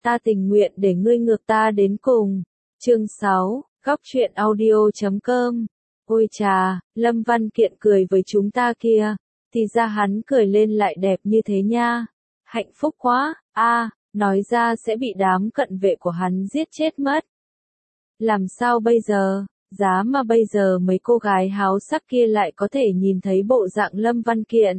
ta tình nguyện để ngươi ngược ta đến cùng. Chương 6, Góc truyện audio.com. Ôi chà, Lâm Văn Kiện cười với chúng ta kia, thì ra hắn cười lên lại đẹp như thế nha. Hạnh phúc quá, nói ra sẽ bị đám cận vệ của hắn giết chết mất. Làm sao bây giờ, giá mà bây giờ mấy cô gái háo sắc kia lại có thể nhìn thấy bộ dạng Lâm Văn Kiện.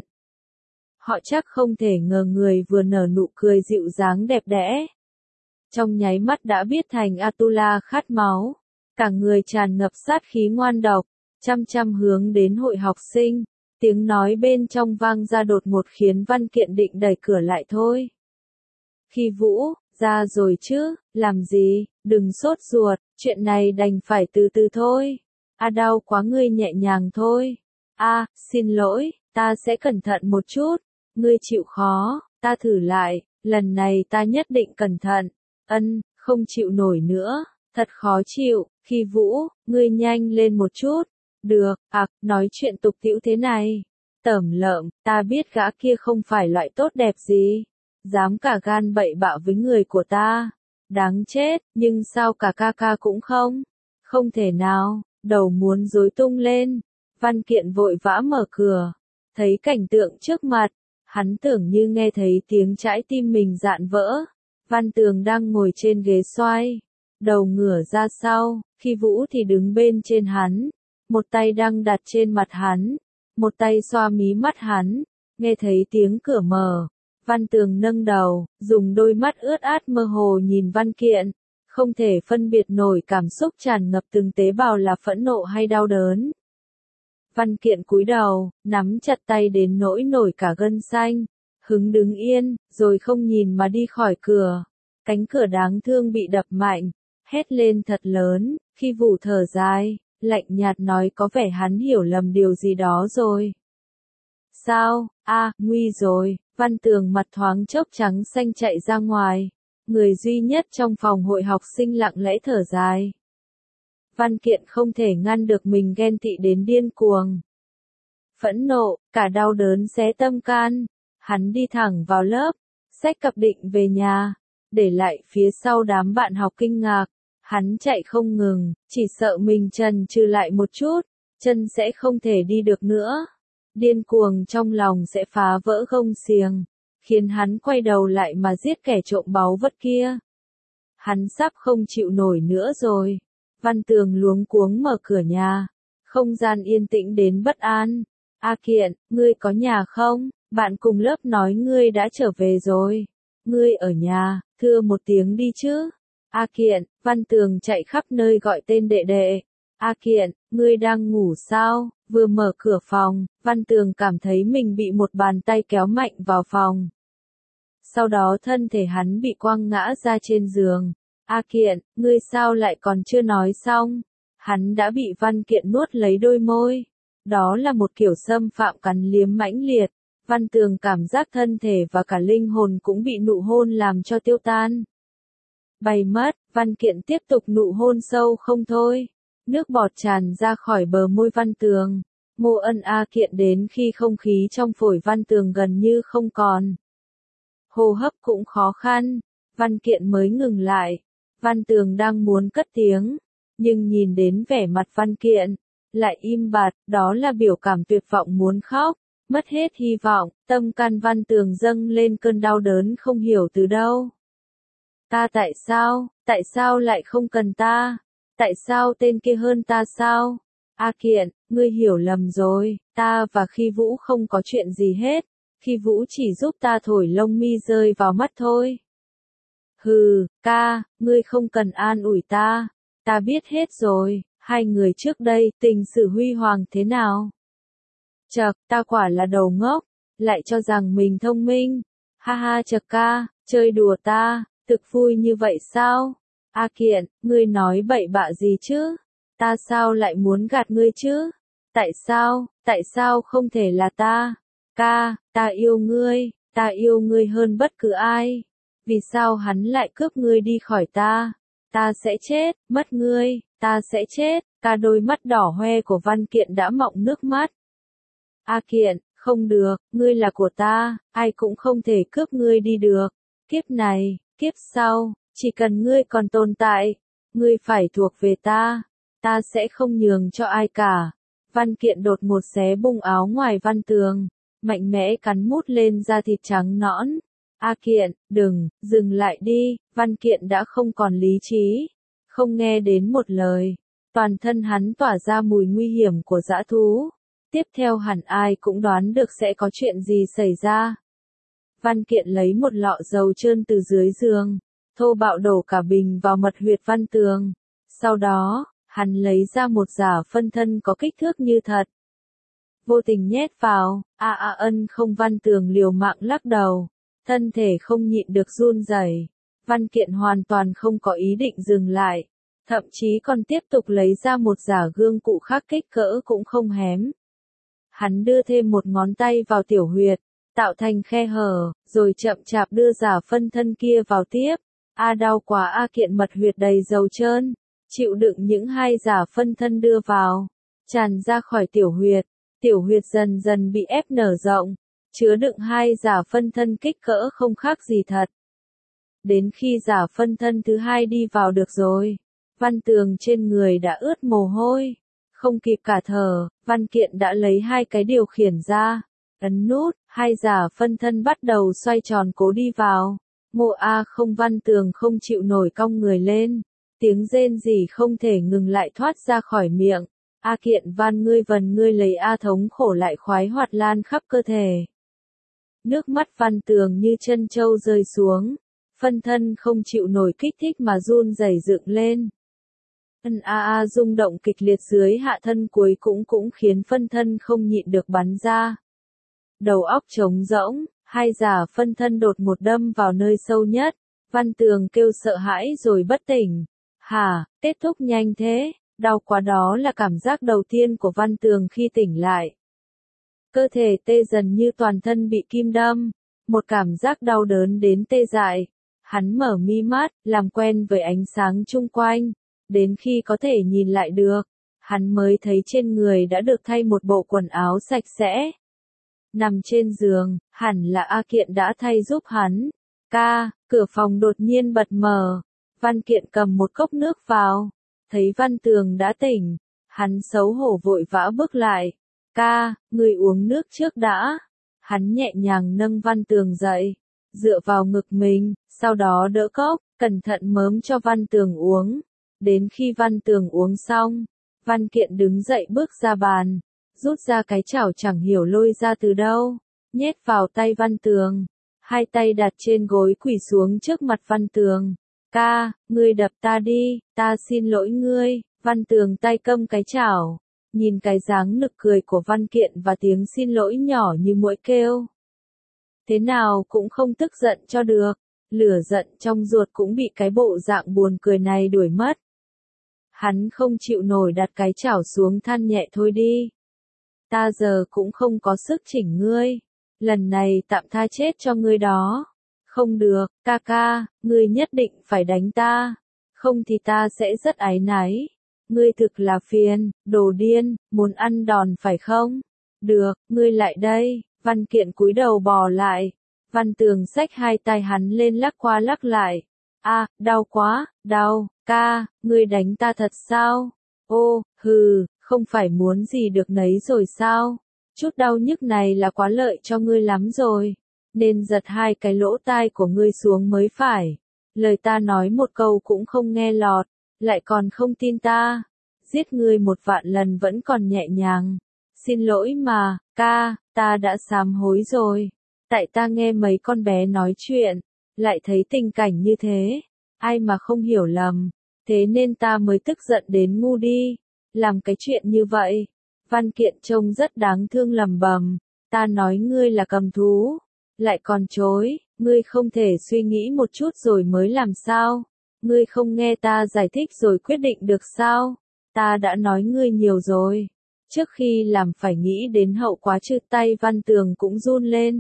Họ chắc không thể ngờ người vừa nở nụ cười dịu dàng đẹp đẽ. Trong nháy mắt đã biết thành Atula khát máu, cả người tràn ngập sát khí ngoan độc, chăm hướng đến hội học sinh, tiếng nói bên trong vang ra đột ngột khiến Văn Kiện định đẩy cửa lại thôi. Khi Vũ, ra rồi chứ, làm gì, đừng sốt ruột, chuyện này đành phải từ từ thôi. Đau quá ngươi nhẹ nhàng thôi. Xin lỗi, ta sẽ cẩn thận một chút, ngươi chịu khó, ta thử lại, lần này ta nhất định cẩn thận. Không chịu nổi nữa, thật khó chịu, Khi Vũ, ngươi nhanh lên một chút. Được, nói chuyện tục tĩu thế này. Tởm lợm, ta biết gã kia không phải loại tốt đẹp gì. Dám cả gan bậy bạ với người của ta. Đáng chết, nhưng sao cả ca cũng không? Không thể nào, đầu muốn rối tung lên. Văn Kiện vội vã mở cửa. Thấy cảnh tượng trước mặt, hắn tưởng như nghe thấy tiếng trái tim mình dạn vỡ. Văn Tường đang ngồi trên ghế xoay, đầu ngửa ra sau, Khi Vũ thì đứng bên trên hắn, một tay đang đặt trên mặt hắn, một tay xoa mí mắt hắn. Nghe thấy tiếng cửa mở, Văn Tường nâng đầu, dùng đôi mắt ướt át mơ hồ nhìn Văn Kiện, không thể phân biệt nổi cảm xúc tràn ngập từng tế bào là phẫn nộ hay đau đớn. Văn Kiện cúi đầu, nắm chặt tay đến nỗi nổi cả gân xanh, hứng đứng yên, rồi không nhìn mà đi khỏi cửa. Cánh cửa đáng thương bị đập mạnh, hét lên thật lớn, Khi Vũ thở dài, lạnh nhạt nói có vẻ hắn hiểu lầm điều gì đó rồi. Sao, nguy rồi, Văn Tường mặt thoáng chốc trắng xanh chạy ra ngoài, người duy nhất trong phòng hội học sinh lặng lẽ thở dài. Văn Kiện không thể ngăn được mình ghen tị đến điên cuồng. Phẫn nộ, cả đau đớn xé tâm can, hắn đi thẳng vào lớp, xách cặp định về nhà, để lại phía sau đám bạn học kinh ngạc. Hắn chạy không ngừng, chỉ sợ mình chần chừ lại một chút, chân sẽ không thể đi được nữa. Điên cuồng trong lòng sẽ phá vỡ gông xiềng, khiến hắn quay đầu lại mà giết kẻ trộm báu vật kia. Hắn sắp không chịu nổi nữa rồi. Văn Tường luống cuống mở cửa nhà, không gian yên tĩnh đến bất an. Kiện, ngươi có nhà không? Bạn cùng lớp nói ngươi đã trở về rồi. Ngươi ở nhà, thưa một tiếng đi chứ. Kiện, Văn Tường chạy khắp nơi gọi tên đệ đệ. Kiện, ngươi đang ngủ sao? Vừa mở cửa phòng, Văn Tường cảm thấy mình bị một bàn tay kéo mạnh vào phòng. Sau đó thân thể hắn bị quăng ngã ra trên giường. Kiện, ngươi sao lại còn chưa nói xong? Hắn đã bị Văn Kiện nuốt lấy đôi môi. Đó là một kiểu xâm phạm cắn liếm mãnh liệt. Văn Tường cảm giác thân thể và cả linh hồn cũng bị nụ hôn làm cho tiêu tan. Bay mất, Văn Kiện tiếp tục nụ hôn sâu không thôi. Nước bọt tràn ra khỏi bờ môi Văn Tường. Mô ân Kiện đến khi không khí trong phổi Văn Tường gần như không còn. Hô hấp cũng khó khăn, Văn Kiện mới ngừng lại. Văn Tường đang muốn cất tiếng, nhưng nhìn đến vẻ mặt Văn Kiện, lại im bặt, đó là biểu cảm tuyệt vọng muốn khóc, mất hết hy vọng, tâm can Văn Tường dâng lên cơn đau đớn không hiểu từ đâu. Tại sao lại không cần ta? Tại sao tên kia hơn ta sao? Kiện, ngươi hiểu lầm rồi, ta và Khi Vũ không có chuyện gì hết, Khi Vũ chỉ giúp ta thổi lông mi rơi vào mắt thôi. Hừ, ngươi không cần an ủi ta biết hết rồi, hai người trước đây tình sự huy hoàng thế nào? Chậc, ta quả là đầu ngốc, lại cho rằng mình thông minh. Chậc chơi đùa ta, thực vui như vậy sao? Kiện, ngươi nói bậy bạ gì chứ? Ta sao lại muốn gạt ngươi chứ? Tại sao không thể là ta? Ta yêu ngươi hơn bất cứ ai. Vì sao hắn lại cướp ngươi đi khỏi ta? Ta sẽ chết, mất ngươi, ta sẽ chết. Đôi mắt đỏ hoe của Văn Kiện đã mọng nước mắt. Kiện, không được, ngươi là của ta, ai cũng không thể cướp ngươi đi được. Kiếp này, Kiếp sau, chỉ cần ngươi còn tồn tại, ngươi phải thuộc về ta sẽ không nhường cho ai cả. Văn Kiện đột ngột xé bung áo ngoài Văn Tường, mạnh mẽ cắn mút lên da thịt trắng nõn. A Kiện, đừng, dừng lại đi, Văn Kiện đã không còn lý trí, không nghe đến một lời. Toàn thân hắn tỏa ra mùi nguy hiểm của dã thú. Tiếp theo hẳn ai cũng đoán được sẽ có chuyện gì xảy ra. Văn Kiện lấy một lọ dầu trơn từ dưới giường, thô bạo đổ cả bình vào mật huyệt Văn Tường. Sau đó, hắn lấy ra một giả phân thân có kích thước như thật. Vô tình nhét vào, ân không. Văn Tường liều mạng lắc đầu, thân thể không nhịn được run rẩy. Văn Kiện hoàn toàn không có ý định dừng lại, thậm chí còn tiếp tục lấy ra một giả gương cụ khác kích cỡ cũng không hém. Hắn đưa thêm một ngón tay vào tiểu huyệt, tạo thành khe hở, rồi chậm chạp đưa giả phân thân kia vào tiếp. Đau quá. A Kiện mật huyệt đầy dầu trơn, chịu đựng những hai giả phân thân đưa vào, tràn ra khỏi tiểu huyệt dần dần bị ép nở rộng, chứa đựng hai giả phân thân kích cỡ không khác gì thật. Đến khi giả phân thân thứ hai đi vào được rồi, Văn Tường trên người đã ướt mồ hôi, không kịp cả thở, Văn Kiện đã lấy hai cái điều khiển ra, ấn nút, hai giả phân thân bắt đầu xoay tròn cố đi vào. Không. Văn Tường không chịu nổi cong người lên, tiếng rên rỉ không thể ngừng lại thoát ra khỏi miệng. A Kiện ngươi lấy. A thống khổ lại khoái hoạt lan khắp cơ thể. Nước mắt Văn Tường như chân trâu rơi xuống, phân thân không chịu nổi kích thích mà run rẩy dựng lên. Rung động kịch liệt dưới hạ thân cuối cũng khiến phân thân không nhịn được bắn ra. Đầu óc trống rỗng, hai giả phân thân đột một đâm vào nơi sâu nhất. Văn Tường kêu sợ hãi rồi bất tỉnh. Kết thúc nhanh thế, đau quá. Đó là cảm giác đầu tiên của Văn Tường khi tỉnh lại. Cơ thể tê dần như toàn thân bị kim đâm, một cảm giác đau đớn đến tê dại. Hắn mở mi mắt, làm quen với ánh sáng chung quanh, đến khi có thể nhìn lại được, hắn mới thấy trên người đã được thay một bộ quần áo sạch sẽ. Nằm trên giường, hẳn là A Kiện đã thay giúp hắn. Cửa phòng đột nhiên bật mở. Văn Kiện cầm một cốc nước vào, thấy Văn Tường đã tỉnh, hắn xấu hổ vội vã bước lại. Ngươi uống nước trước đã. Hắn nhẹ nhàng nâng Văn Tường dậy, dựa vào ngực mình, sau đó đỡ cốc, cẩn thận mớm cho Văn Tường uống. Đến khi Văn Tường uống xong, Văn Kiện đứng dậy bước ra bàn, rút ra cái chảo chẳng hiểu lôi ra từ đâu, nhét vào tay Văn Tường. Hai tay đặt trên gối quỳ xuống trước mặt Văn Tường. Ngươi đập ta đi, ta xin lỗi ngươi. Văn Tường tay cầm cái chảo, nhìn cái dáng nực cười của Văn Kiện và tiếng xin lỗi nhỏ như muỗi kêu. Thế nào cũng không tức giận cho được, lửa giận trong ruột cũng bị cái bộ dạng buồn cười này đuổi mất. Hắn không chịu nổi đặt cái chảo xuống than nhẹ thôi đi. Ta giờ cũng không có sức chỉnh ngươi, lần này tạm tha chết cho ngươi đó. Không được, ngươi nhất định phải đánh ta, không thì ta sẽ rất áy náy. Ngươi thực là phiền, đồ điên, muốn ăn đòn phải không? Được, ngươi lại đây. Văn Kiện cúi đầu bò lại. Văn Tường xách hai tay hắn lên lắc qua lắc lại. Đau quá, đau. Ngươi đánh ta thật sao? Không phải muốn gì được nấy rồi sao? Chút đau nhức này là quá lợi cho ngươi lắm rồi, nên giật hai cái lỗ tai của ngươi xuống mới phải. Lời ta nói một câu cũng không nghe lọt, lại còn không tin ta. Giết ngươi 1.000 lần vẫn còn nhẹ nhàng. Xin lỗi mà, ta đã sám hối rồi. Tại ta nghe mấy con bé nói chuyện, lại thấy tình cảnh như thế, ai mà không hiểu lầm, thế nên ta mới tức giận đến ngu đi, làm cái chuyện như vậy. Văn Kiện trông rất đáng thương lẩm bẩm, ta nói ngươi là cầm thú, lại còn chối, ngươi không thể suy nghĩ một chút rồi mới làm sao? Ngươi không nghe ta giải thích rồi quyết định được sao? Ta đã nói ngươi nhiều rồi. Trước khi làm phải nghĩ đến hậu quả chứ. Tay Văn Tường cũng run lên.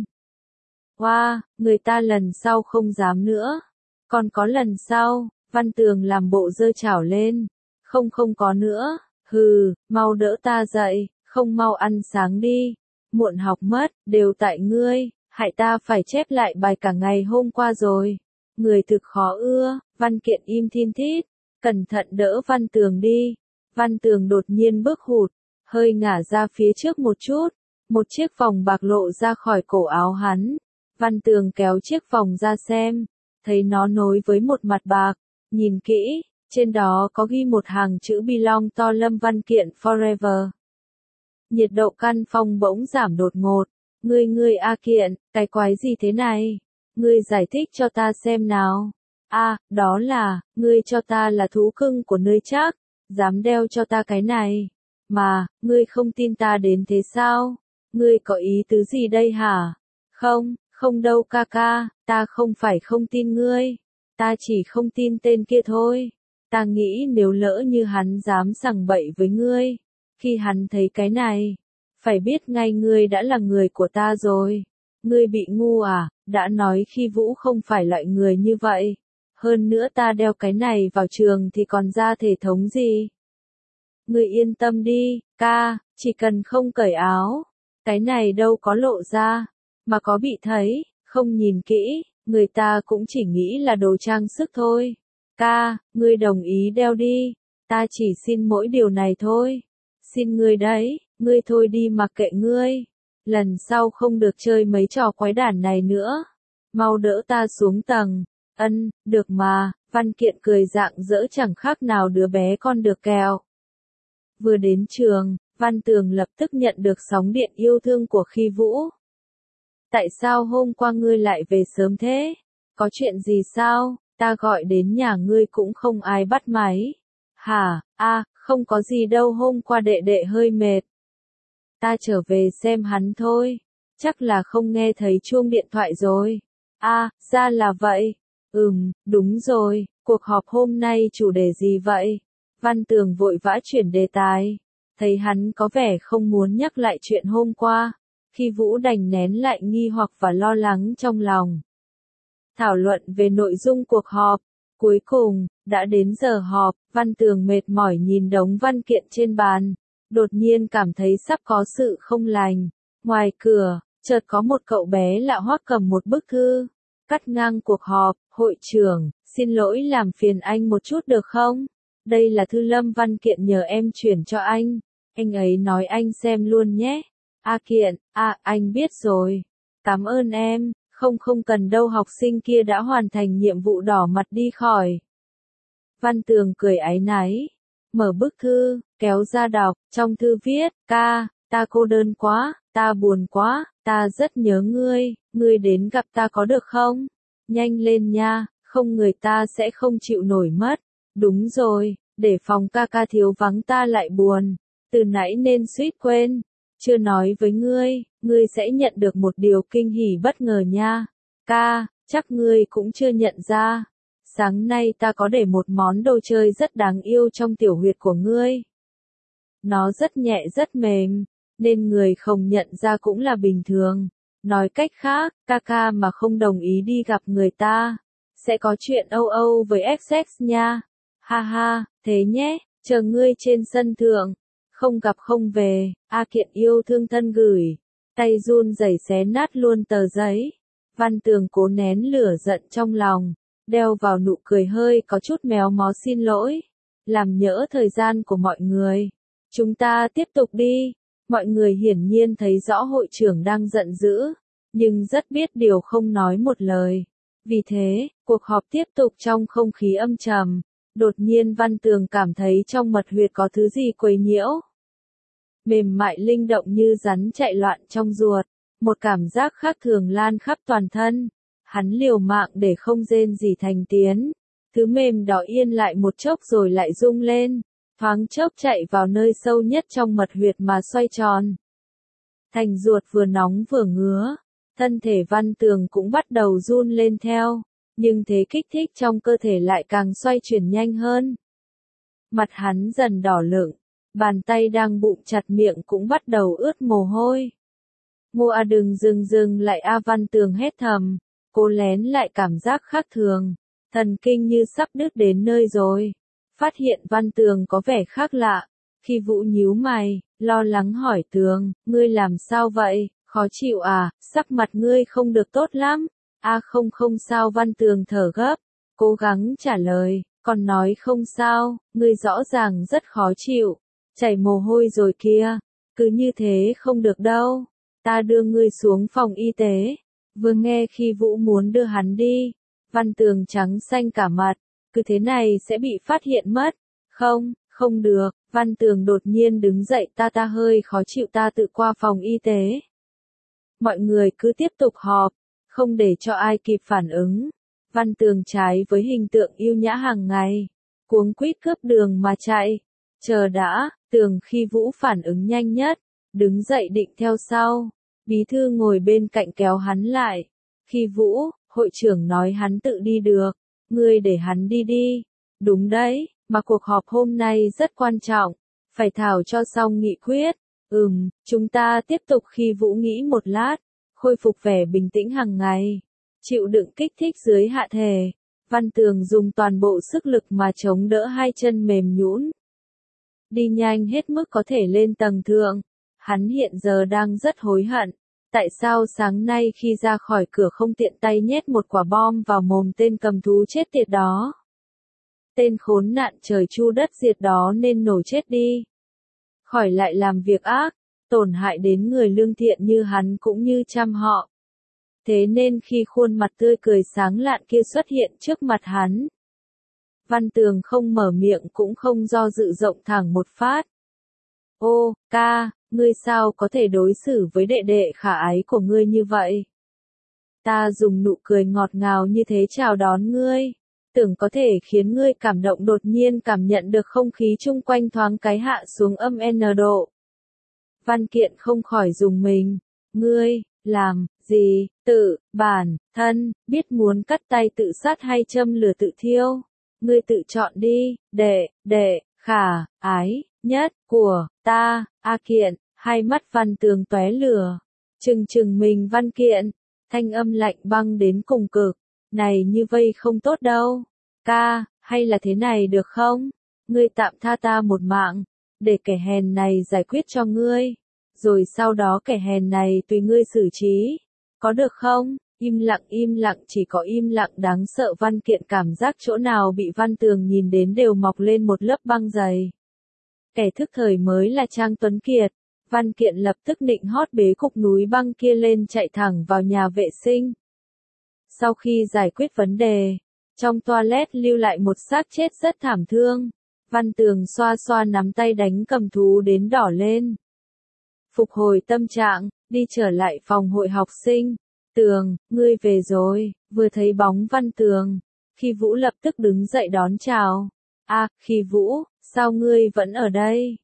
Người ta lần sau không dám nữa. Còn có lần sau, Văn Tường làm bộ giơ chảo lên. Không có nữa. Mau đỡ ta dậy, không mau ăn sáng đi. Muộn học mất, đều tại ngươi, hại ta phải chép lại bài cả ngày hôm qua rồi. người thực khó ưa. Văn Kiện im thin thít, cẩn thận đỡ Văn Tường đi. Văn Tường đột nhiên bước hụt, hơi ngả ra phía trước một chút, một chiếc vòng bạc lộ ra khỏi cổ áo hắn. Văn Tường kéo chiếc vòng ra xem, thấy nó nối với một mặt bạc, nhìn kỹ, trên đó có ghi một hàng chữ Belong to Lâm Văn Kiện Forever. Nhiệt độ căn phòng bỗng giảm đột ngột. Ngươi A Kiện, cái quái gì thế này? Ngươi giải thích cho ta xem nào. Đó là, ngươi cho ta là thú cưng của nơi chắc, dám đeo cho ta cái này. Mà, ngươi không tin ta đến thế sao? Ngươi có ý tứ gì đây hả? Không đâu ca ca, ta không phải không tin ngươi. Ta chỉ không tin tên kia thôi. Ta nghĩ nếu lỡ như hắn dám sằng bậy với ngươi, khi hắn thấy cái này, phải biết ngay ngươi đã là người của ta rồi. Ngươi bị ngu à, đã nói khi Vũ không phải loại người như vậy. Hơn nữa ta đeo cái này vào trường thì còn ra thể thống gì. Ngươi yên tâm đi, ca, chỉ cần không cởi áo, cái này đâu có lộ ra, mà có bị thấy, không nhìn kỹ, người ta cũng chỉ nghĩ là đồ trang sức thôi. Ca, ngươi đồng ý đeo đi, ta chỉ xin mỗi điều này thôi. Xin ngươi đấy, ngươi thôi đi mặc kệ ngươi. Lần sau không được chơi mấy trò quái đản này nữa. Mau đỡ ta xuống tầng. Được mà, Văn Kiện cười rạng rỡ chẳng khác nào đứa bé con được kẹo. Vừa đến trường, Văn Tường lập tức nhận được sóng điện yêu thương của Khi Vũ. Tại sao hôm qua ngươi lại về sớm thế? Có chuyện gì sao? Ta gọi đến nhà ngươi cũng không ai bắt máy. Hả? Không có gì đâu, hôm qua đệ đệ hơi mệt. Ta trở về xem hắn thôi. Chắc là không nghe thấy chuông điện thoại rồi. Ra là vậy. Đúng rồi, cuộc họp hôm nay chủ đề gì vậy? Văn Tường vội vã chuyển đề tài. Thấy hắn có vẻ không muốn nhắc lại chuyện hôm qua. Khi Vũ đành nén lại nghi hoặc và lo lắng trong lòng. Thảo luận về nội dung cuộc họp. Cuối cùng, đã đến giờ họp, Văn Tường mệt mỏi nhìn đống văn kiện trên bàn. Đột nhiên cảm thấy sắp có sự không lành. Ngoài cửa, chợt có một cậu bé lạ hoắc cầm một bức thư. Cắt ngang cuộc họp, hội trưởng, xin lỗi làm phiền anh một chút được không? Đây là thư Lâm Văn Kiện nhờ em chuyển cho anh. Anh ấy nói anh xem luôn nhé. Kiện, anh biết rồi. Cảm ơn em, không cần đâu, học sinh kia đã hoàn thành nhiệm vụ, đỏ mặt đi khỏi. Văn Tường cười áy náy, mở bức thư, kéo ra đọc, trong thư viết, ca, ta cô đơn quá, ta buồn quá, ta rất nhớ ngươi đến gặp ta có được không? Nhanh lên nha, không người ta sẽ không chịu nổi mất. Đúng rồi, để phòng ca ca thiếu vắng ta lại buồn. Từ nãy nên suýt quên, chưa nói với ngươi sẽ nhận được một điều kinh hỉ bất ngờ nha. Ca, chắc ngươi cũng chưa nhận ra. Sáng nay ta có để một món đồ chơi rất đáng yêu trong tiểu huyệt của ngươi. Nó rất nhẹ rất mềm, nên người không nhận ra cũng là bình thường. Nói cách khác, ca mà không đồng ý đi gặp người ta, sẽ có chuyện âu âu với XX nha. Ha ha, thế nhé, chờ ngươi trên sân thượng. Không gặp không về, Kiện yêu thương thân gửi. Tay run rẩy xé nát luôn tờ giấy. Văn Tường cố nén lửa giận trong lòng, đeo vào nụ cười hơi có chút méo mó xin lỗi. Làm nhỡ thời gian của mọi người. Chúng ta tiếp tục đi. Mọi người hiển nhiên thấy rõ hội trưởng đang giận dữ, nhưng rất biết điều không nói một lời. Vì thế, cuộc họp tiếp tục trong không khí âm trầm. Đột nhiên Văn Tường cảm thấy trong mật huyệt có thứ gì quấy nhiễu. Mềm mại linh động như rắn chạy loạn trong ruột. Một cảm giác khác thường lan khắp toàn thân. Hắn liều mạng để không rên gì thành tiếng. Thứ mềm đỏ yên lại một chốc rồi lại rung lên. Thoáng chốc chạy vào nơi sâu nhất trong mật huyệt mà xoay tròn. Thành ruột vừa nóng vừa ngứa. Thân thể Văn Tường cũng bắt đầu run lên theo. Nhưng thế kích thích trong cơ thể lại càng xoay chuyển nhanh hơn. Mặt hắn dần đỏ lựng. Bàn tay đang bụng chặt miệng cũng bắt đầu ướt mồ hôi. Đừng dừng lại, Văn Tường hét thầm. Cố lén lại cảm giác khác thường. Thần kinh như sắp đứt đến nơi rồi. Phát hiện Văn Tường có vẻ khác lạ. Khi Vũ nhíu mày, lo lắng hỏi Tường, ngươi làm sao vậy, khó chịu à, sắc mặt ngươi không được tốt lắm. Không sao. Văn Tường thở gấp, cố gắng trả lời, còn nói không sao, ngươi rõ ràng rất khó chịu, chảy mồ hôi rồi kia, cứ như thế không được đâu, ta đưa ngươi xuống phòng y tế. Vừa nghe khi Vũ muốn đưa hắn đi, Văn Tường trắng xanh cả mặt, cứ thế này sẽ bị phát hiện mất. Không, không được, Văn Tường đột nhiên đứng dậy, ta hơi khó chịu, ta tự qua phòng y tế. Mọi người cứ tiếp tục họp, không để cho ai kịp phản ứng. Văn Tường trái với hình tượng yêu nhã hàng ngày, cuống quýt cướp đường mà chạy. Chờ đã, Tường khi Vũ phản ứng nhanh nhất, đứng dậy định theo sau. Bí thư ngồi bên cạnh kéo hắn lại. Khi Vũ, hội trưởng nói hắn tự đi được, ngươi để hắn đi đi. Đúng đấy, mà cuộc họp hôm nay rất quan trọng, phải thảo cho xong nghị quyết. Chúng ta tiếp tục. Khi Vũ nghĩ một lát, khôi phục vẻ bình tĩnh hàng ngày, chịu đựng kích thích dưới hạ thể. Văn Tường dùng toàn bộ sức lực mà chống đỡ hai chân mềm nhũn, đi nhanh hết mức có thể lên tầng thượng. Hắn hiện giờ đang rất hối hận, tại sao sáng nay khi ra khỏi cửa không tiện tay nhét một quả bom vào mồm tên cầm thú chết tiệt đó. Tên khốn nạn trời chu đất diệt đó nên nổ chết đi, khỏi lại làm việc ác, tổn hại đến người lương thiện như hắn cũng như trăm họ. Thế nên khi khuôn mặt tươi cười sáng lạn kia xuất hiện trước mặt hắn, Văn Tường không mở miệng cũng không do dự, rộng thẳng một phát. Ô, ca, ngươi sao có thể đối xử với đệ đệ khả ái của ngươi như vậy? Ta dùng nụ cười ngọt ngào như thế chào đón ngươi, tưởng có thể khiến ngươi cảm động, đột nhiên cảm nhận được không khí chung quanh thoáng cái hạ xuống âm N độ. Văn Kiện không khỏi rùng mình, ngươi, làm gì, tự, bản, thân, biết muốn cắt tay tự sát hay châm lửa tự thiêu? Ngươi tự chọn đi, đệ, khả, ái, nhất, của, ta, Kiện, hai mắt Văn Tường tóe lửa, trừng mình Văn Kiện, thanh âm lạnh băng đến cùng cực, này như vây không tốt đâu, ca, hay là thế này được không? Ngươi tạm tha ta một mạng, để kẻ hèn này giải quyết cho ngươi, rồi sau đó kẻ hèn này tùy ngươi xử trí, có được không? Im lặng, chỉ có im lặng đáng sợ. Văn Kiện cảm giác chỗ nào bị Văn Tường nhìn đến đều mọc lên một lớp băng dày. Kẻ thức thời mới là Trang Tuấn Kiệt. Văn Kiện lập tức nịnh hót bế cục núi băng kia lên, chạy thẳng vào nhà vệ sinh. Sau khi giải quyết vấn đề, trong toilet lưu lại một xác chết rất thảm thương. Văn Tường xoa xoa nắm tay đánh cầm thú đến đỏ lên. Phục hồi tâm trạng, đi trở lại phòng hội học sinh. Tường, ngươi về rồi. Vừa thấy bóng Văn Tường, Khi Vũ lập tức đứng dậy đón chào. Khi Vũ, sao ngươi vẫn ở đây?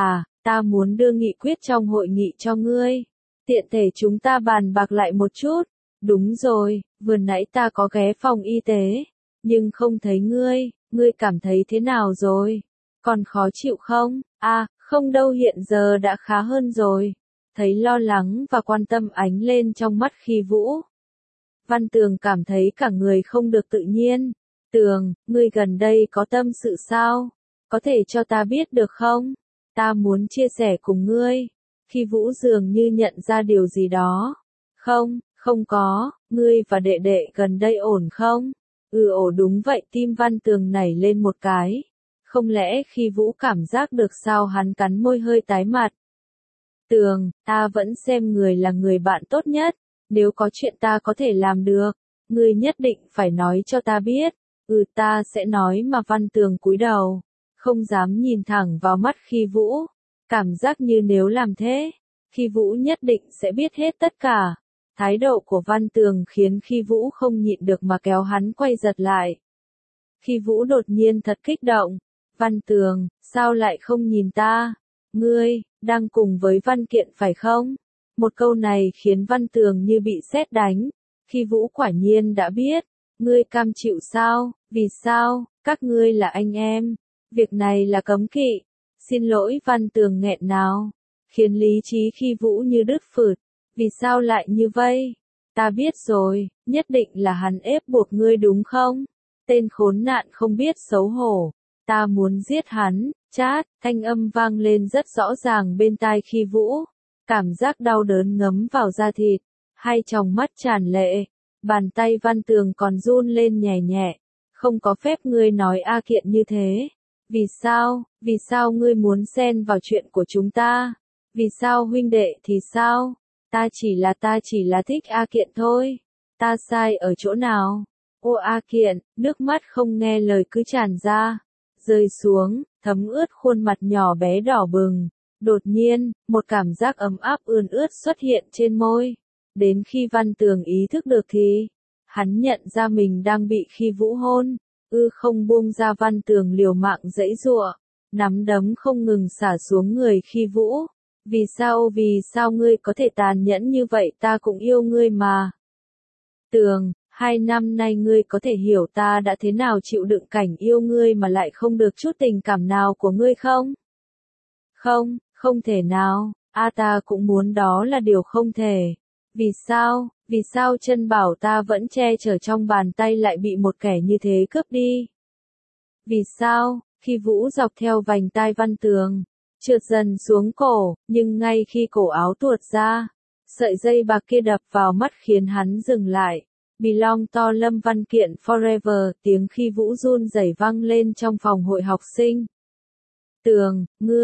Ta muốn đưa nghị quyết trong hội nghị cho ngươi. Tiện thể chúng ta bàn bạc lại một chút. Đúng rồi, vừa nãy ta có ghé phòng y tế, nhưng không thấy ngươi cảm thấy thế nào rồi? Còn khó chịu không? Không đâu, hiện giờ đã khá hơn rồi. Thấy lo lắng và quan tâm ánh lên trong mắt Khi Vũ, Văn Tường cảm thấy cả người không được tự nhiên. Tường, ngươi gần đây có tâm sự sao? Có thể cho ta biết được không? Ta muốn chia sẻ cùng ngươi. Khi Vũ dường như nhận ra điều gì đó. Không có, ngươi và đệ đệ gần đây ổn không? Đúng vậy. Tim Văn Tường nảy lên một cái. Không lẽ Khi Vũ cảm giác được sao? Hắn cắn môi hơi tái mặt. Tường, ta vẫn xem người là người bạn tốt nhất. Nếu có chuyện ta có thể làm được, ngươi nhất định phải nói cho ta biết. Ta sẽ nói mà. Văn Tường cúi đầu, không dám nhìn thẳng vào mắt Khi Vũ. Cảm giác như nếu làm thế, Khi Vũ nhất định sẽ biết hết tất cả. Thái độ của Văn Tường khiến Khi Vũ không nhịn được mà kéo hắn quay giật lại. Khi Vũ đột nhiên thật kích động. Văn Tường, sao lại không nhìn ta? Ngươi, đang cùng với Văn Kiện phải không? Một câu này khiến Văn Tường như bị sét đánh. Khi Vũ quả nhiên đã biết. Ngươi cam chịu sao? Vì sao? Các ngươi là anh em. Việc này là cấm kỵ. Xin lỗi. Văn Tường nghẹn ngào, khiến lý trí Khi Vũ như đứt phượt. Vì sao lại như vậy? Ta biết rồi, nhất định là hắn ép buộc ngươi đúng không? Tên khốn nạn không biết xấu hổ. Ta muốn giết hắn. Chát, thanh âm vang lên rất rõ ràng bên tai Khi Vũ. Cảm giác đau đớn ngấm vào da thịt. Hai tròng mắt tràn lệ. Bàn tay Văn Tường còn run lên nhẹ nhẹ. Không có phép ngươi nói A Kiện như thế. Vì sao ngươi muốn xen vào chuyện của chúng ta? Vì sao huynh đệ thì sao? Ta chỉ là thích A Kiện thôi. Ta sai ở chỗ nào? Ô A Kiện, nước mắt không nghe lời cứ tràn ra, rơi xuống, thấm ướt khuôn mặt nhỏ bé đỏ bừng. Đột nhiên, một cảm giác ấm áp ươn ướt xuất hiện trên môi. Đến khi Văn Tường ý thức được thì, hắn nhận ra mình đang bị Khi Vũ hôn. Không buông ra, Văn Tường liều mạng giãy giụa, nắm đấm không ngừng xả xuống người Khi Vũ. Vì sao ngươi có thể tàn nhẫn như vậy, ta cũng yêu ngươi mà. Tường, 2 năm nay ngươi có thể hiểu ta đã thế nào chịu đựng cảnh yêu ngươi mà lại không được chút tình cảm nào của ngươi không? Không thể nào, ta cũng muốn, đó là điều không thể. Vì sao chân bảo ta vẫn che chở trong bàn tay lại bị một kẻ như thế cướp đi? Vì sao, Khi Vũ dọc theo vành tai Văn Tường, trượt dần xuống cổ, nhưng ngay khi cổ áo tuột ra, sợi dây bạc kia đập vào mắt khiến hắn dừng lại. Belong to Lâm Văn Kiện forever, tiếng Khi Vũ run rẩy vang lên trong phòng hội học sinh. Tường,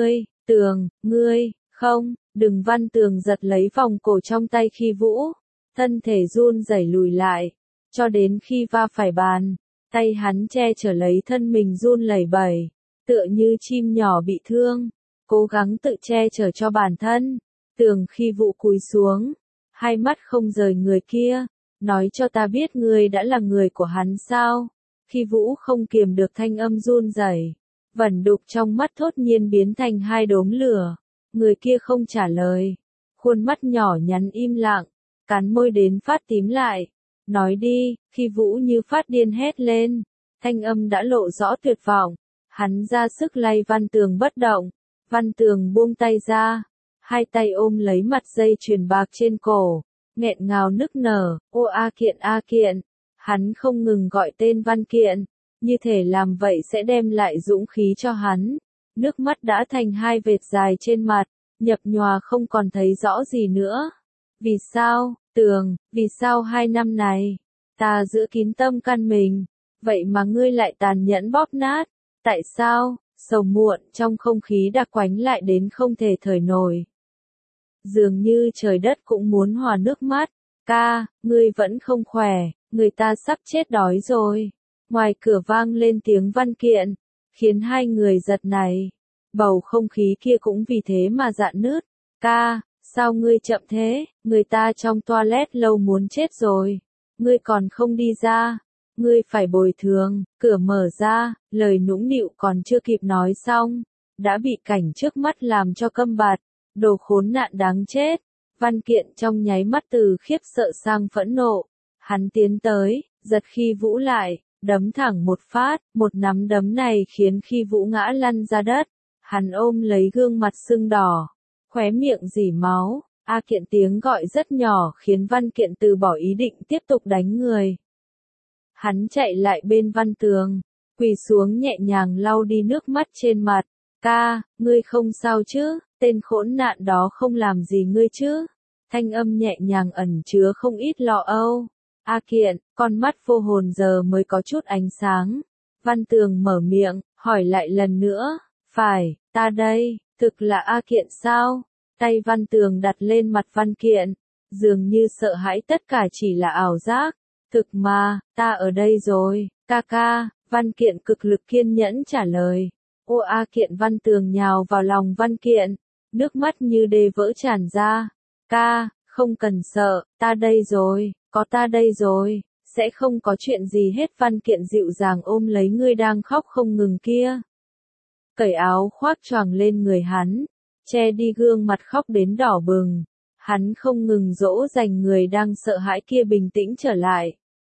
ngươi, không, đừng. Văn Tường giật lấy vòng cổ trong tay Khi Vũ, thân thể run rẩy lùi lại, cho đến khi va phải bàn, tay hắn che chở lấy thân mình run lẩy bẩy, tựa như chim nhỏ bị thương, cố gắng tự che chở cho bản thân. Tường, Khi Vũ cúi xuống, hai mắt không rời người kia. Nói cho ta biết ngươi đã là người của hắn sao? Khi Vũ không kiềm được thanh âm run rẩy, vẩn đục trong mắt thốt nhiên biến thành 2 đốm lửa. Người kia không trả lời, khuôn mắt nhỏ nhắn im lặng, cắn môi đến phát tím lại. Nói đi, Khi Vũ như phát điên hét lên, thanh âm đã lộ rõ tuyệt vọng. Hắn ra sức lay Văn Tường bất động, Văn Tường buông tay ra, 2 tay ôm lấy mặt dây chuyền bạc trên cổ. Nghẹn ngào nức nở, ô A Kiện, hắn không ngừng gọi tên Văn Kiện, như thể làm vậy sẽ đem lại dũng khí cho hắn. Nước mắt đã thành 2 vệt dài trên mặt, nhập nhòa không còn thấy rõ gì nữa. Vì sao, Tường, vì sao 2 năm này, ta giữ kín tâm can mình, vậy mà ngươi lại tàn nhẫn bóp nát? Tại sao? Sầu muộn trong không khí đặc quánh lại đến không thể thở nổi. Dường như trời đất cũng muốn hòa nước mắt. Ca, ngươi vẫn không khỏe, người ta sắp chết đói rồi. Ngoài cửa vang lên tiếng Văn Kiện, khiến 2 người giật nảy. Bầu không khí kia cũng vì thế mà rạn nứt. Ca, sao ngươi chậm thế? Người ta trong toilet lâu muốn chết rồi. Ngươi còn không đi ra. Ngươi phải bồi thường. Cửa mở ra, lời nũng nịu còn chưa kịp nói xong, đã bị cảnh trước mắt làm cho câm bặt. Đồ khốn nạn đáng chết. Văn Kiện trong nháy mắt từ khiếp sợ sang phẫn nộ. Hắn tiến tới, giật Khi Vũ lại, đấm thẳng một phát. Một nắm đấm này khiến Khi Vũ ngã lăn ra đất. Hắn ôm lấy gương mặt sưng đỏ, khóe miệng rỉ máu. A Kiện, tiếng gọi rất nhỏ khiến Văn Kiện từ bỏ ý định tiếp tục đánh người. Hắn chạy lại bên Văn Tường, quỳ xuống nhẹ nhàng lau đi nước mắt trên mặt. Ca, ngươi không sao chứ? Tên khốn nạn đó không làm gì ngươi chứ? Thanh âm nhẹ nhàng ẩn chứa không ít lo âu. A Kiện, con mắt vô hồn giờ mới có chút ánh sáng. Văn Tường mở miệng, hỏi lại lần nữa. Phải, ta đây, thực là A Kiện sao? Tay Văn Tường đặt lên mặt Văn Kiện, dường như sợ hãi tất cả chỉ là ảo giác. Thực mà, ta ở đây rồi, ca ca. Văn Kiện cực lực kiên nhẫn trả lời. Ô A Kiện, Văn Tường nhào vào lòng Văn Kiện, nước mắt như đê vỡ tràn ra. Ca, không cần sợ, ta đây rồi, có ta đây rồi, sẽ không có chuyện gì hết. Văn Kiện dịu dàng ôm lấy người đang khóc không ngừng kia. Cởi áo khoác choàng lên người hắn, che đi gương mặt khóc đến đỏ bừng. Hắn không ngừng dỗ dành người đang sợ hãi kia bình tĩnh trở lại.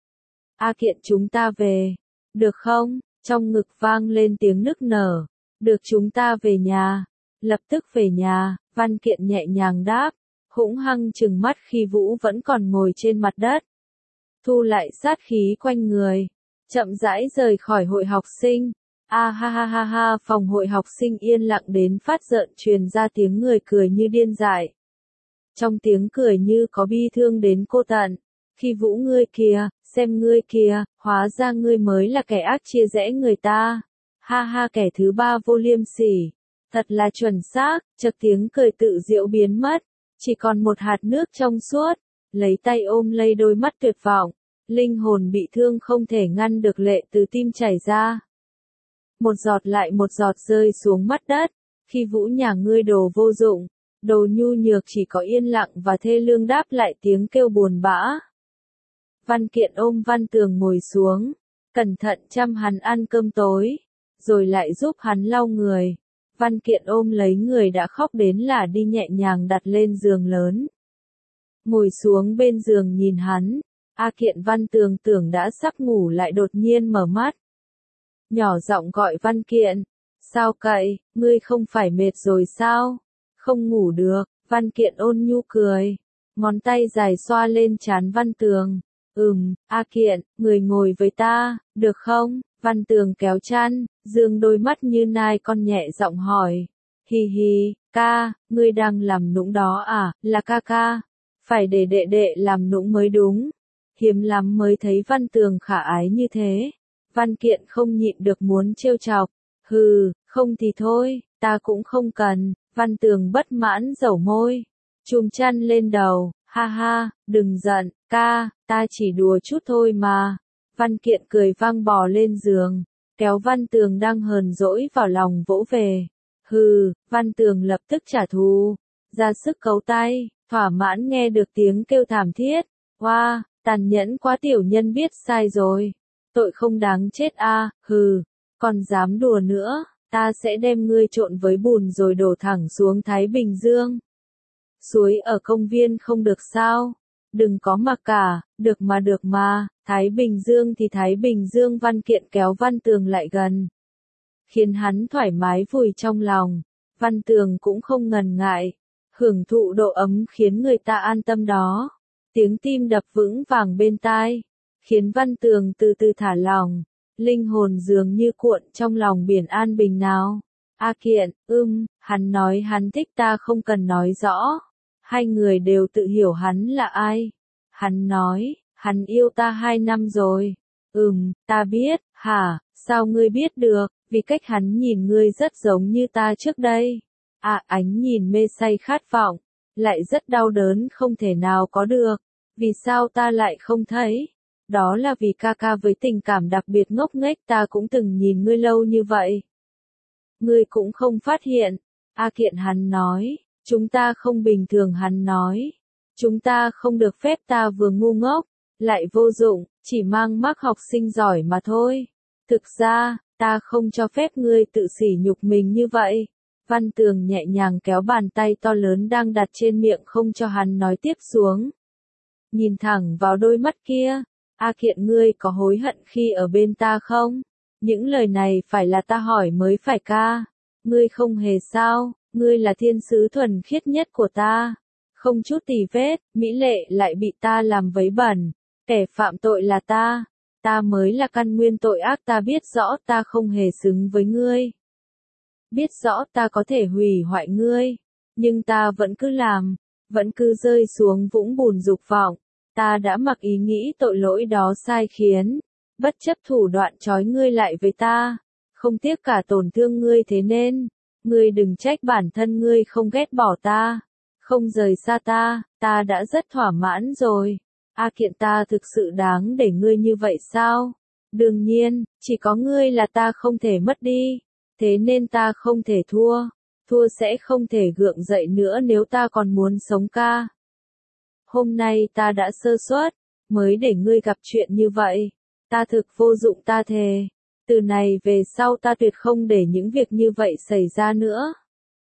A Kiện, chúng ta về, được không? Trong ngực vang lên tiếng nức nở. Được, chúng ta về nhà. Lập tức về nhà, Văn Kiện nhẹ nhàng đáp, hũng hăng trừng mắt Khi Vũ vẫn còn ngồi trên mặt đất. Thu lại sát khí quanh người, chậm rãi rời khỏi hội học sinh. A ha ha ha ha, phòng hội học sinh yên lặng đến phát rợn, truyền ra tiếng người cười như điên dại. Trong tiếng cười như có bi thương đến cô tận. Khi Vũ ngươi kìa, xem ngươi kìa, hóa ra ngươi mới là kẻ ác chia rẽ người ta. Ha ha, kẻ thứ ba vô liêm sỉ. Thật là chuẩn xác, chợt tiếng cười tự diệu biến mất. Chỉ còn một hạt nước trong suốt. Lấy tay ôm lấy đôi mắt tuyệt vọng. Linh hồn bị thương không thể ngăn được lệ từ tim chảy ra. Một giọt lại một giọt rơi xuống mặt đất. Khi Vũ nhà ngươi đồ vô dụng, đồ nhu nhược chỉ có yên lặng và thê lương đáp lại tiếng kêu buồn bã. Văn Kiện ôm Văn Tường ngồi xuống, cẩn thận chăm hắn ăn cơm tối, rồi lại giúp hắn lau người. Văn Kiện ôm lấy người đã khóc đến là đi nhẹ nhàng đặt lên giường lớn. Ngồi xuống bên giường nhìn hắn, A Kiện Văn Tường tưởng đã sắp ngủ lại đột nhiên mở mắt. Nhỏ giọng gọi Văn Kiện, sao cậy, ngươi không phải mệt rồi sao? Không ngủ được, Văn Kiện ôn nhu cười, ngón tay dài xoa lên trán Văn Tường. A Kiện, người ngồi với ta, được không? Văn Tường kéo chăn, dương đôi mắt như nai con nhẹ giọng hỏi. Hi hi, ca, ngươi đang làm nũng đó à, là ca ca. Phải để đệ đệ làm nũng mới đúng. Hiếm lắm mới thấy Văn Tường khả ái như thế. Văn Kiện không nhịn được muốn trêu chọc. Hừ, không thì thôi, ta cũng không cần. Văn Tường bất mãn dẩu môi. Chùm chăn lên đầu, ha ha, đừng giận, ca, ta chỉ đùa chút thôi mà. Văn Kiện cười vang bò lên giường, kéo Văn Tường đang hờn dỗi vào lòng vỗ về. Hừ, Văn Tường lập tức trả thù, ra sức cấu tay, thỏa mãn nghe được tiếng kêu thảm thiết. Wow, tàn nhẫn quá, tiểu nhân biết sai rồi. Tội không đáng chết a, hừ, còn dám đùa nữa, ta sẽ đem ngươi trộn với bùn rồi đổ thẳng xuống Thái Bình Dương. Suối ở công viên không được sao? Đừng có mà cả, được mà, Thái Bình Dương thì Thái Bình Dương. Văn Kiện kéo Văn Tường lại gần, khiến hắn thoải mái vùi trong lòng. Văn Tường cũng không ngần ngại, hưởng thụ độ ấm khiến người ta an tâm đó. Tiếng tim đập vững vàng bên tai, khiến Văn Tường từ từ thả lòng, linh hồn dường như cuộn trong lòng biển an bình nào. A Kiện, hắn nói hắn thích ta không cần nói rõ. Hai người đều tự hiểu hắn là ai. Hắn nói, hắn yêu ta 2 năm rồi. Ta biết, hả, sao ngươi biết được, vì cách hắn nhìn ngươi rất giống như ta trước đây. Ánh nhìn mê say khát vọng, lại rất đau đớn không thể nào có được. Vì sao ta lại không thấy? Đó là vì ca ca với tình cảm đặc biệt ngốc nghếch ta cũng từng nhìn ngươi lâu như vậy. Ngươi cũng không phát hiện. A Kiện hắn nói. Chúng ta không bình thường hắn nói. Chúng ta không được phép, ta vừa ngu ngốc, lại vô dụng, chỉ mang mác học sinh giỏi mà thôi. Thực ra, ta không cho phép ngươi tự sỉ nhục mình như vậy. Văn Tường nhẹ nhàng kéo bàn tay to lớn đang đặt trên miệng không cho hắn nói tiếp xuống. Nhìn thẳng vào đôi mắt kia. A Kiện, ngươi có hối hận khi ở bên ta không? Những lời này phải là ta hỏi mới phải ca. Ngươi không hề sao? Ngươi là thiên sứ thuần khiết nhất của ta, không chút tì vết, mỹ lệ lại bị ta làm vấy bẩn. Kẻ phạm tội là ta mới là căn nguyên tội ác. Ta biết rõ ta không hề xứng với ngươi. Biết rõ ta có thể hủy hoại ngươi, nhưng ta vẫn cứ làm, vẫn cứ rơi xuống vũng bùn dục vọng. Ta đã mặc ý nghĩ tội lỗi đó sai khiến, bất chấp thủ đoạn trói ngươi lại với ta, không tiếc cả tổn thương ngươi. Thế nên, ngươi đừng trách bản thân ngươi không ghét bỏ ta, không rời xa ta đã rất thỏa mãn rồi. A Kiện, ta thực sự đáng để ngươi như vậy sao? Đương nhiên, chỉ có ngươi là ta không thể mất đi, thế nên ta không thể thua sẽ không thể gượng dậy nữa nếu ta còn muốn sống ca. Hôm nay ta đã sơ suất, mới để ngươi gặp chuyện như vậy. Ta thực vô dụng, ta thề. Từ này về sau ta tuyệt không để những việc như vậy xảy ra nữa.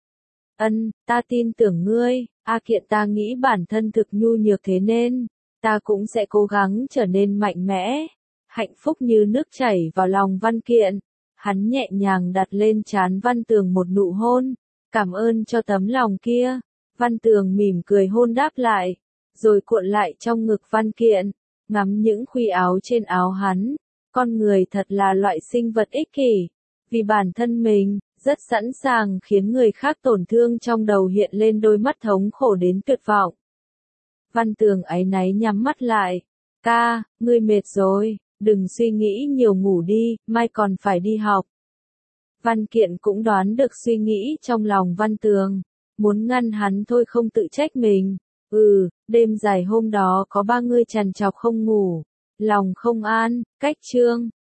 Ta tin tưởng ngươi. A Kiện, ta nghĩ bản thân thực nhu nhược thế nên, ta cũng sẽ cố gắng trở nên mạnh mẽ. Hạnh phúc như nước chảy vào lòng Văn Kiện. Hắn nhẹ nhàng đặt lên trán Văn Tường một nụ hôn. Cảm ơn cho tấm lòng kia. Văn Tường mỉm cười hôn đáp lại, rồi cuộn lại trong ngực Văn Kiện, ngắm những khuy áo trên áo hắn. Con người thật là loại sinh vật ích kỷ, vì bản thân mình, rất sẵn sàng khiến người khác tổn thương. Trong đầu hiện lên đôi mắt thống khổ đến tuyệt vọng. Văn Tường áy náy nhắm mắt lại, Ca, ngươi mệt rồi, đừng suy nghĩ nhiều ngủ đi, mai còn phải đi học. Văn Kiện cũng đoán được suy nghĩ trong lòng Văn Tường, muốn ngăn hắn thôi không tự trách mình. Đêm dài hôm đó có ba người trằn trọc không ngủ, lòng không an, cách chương.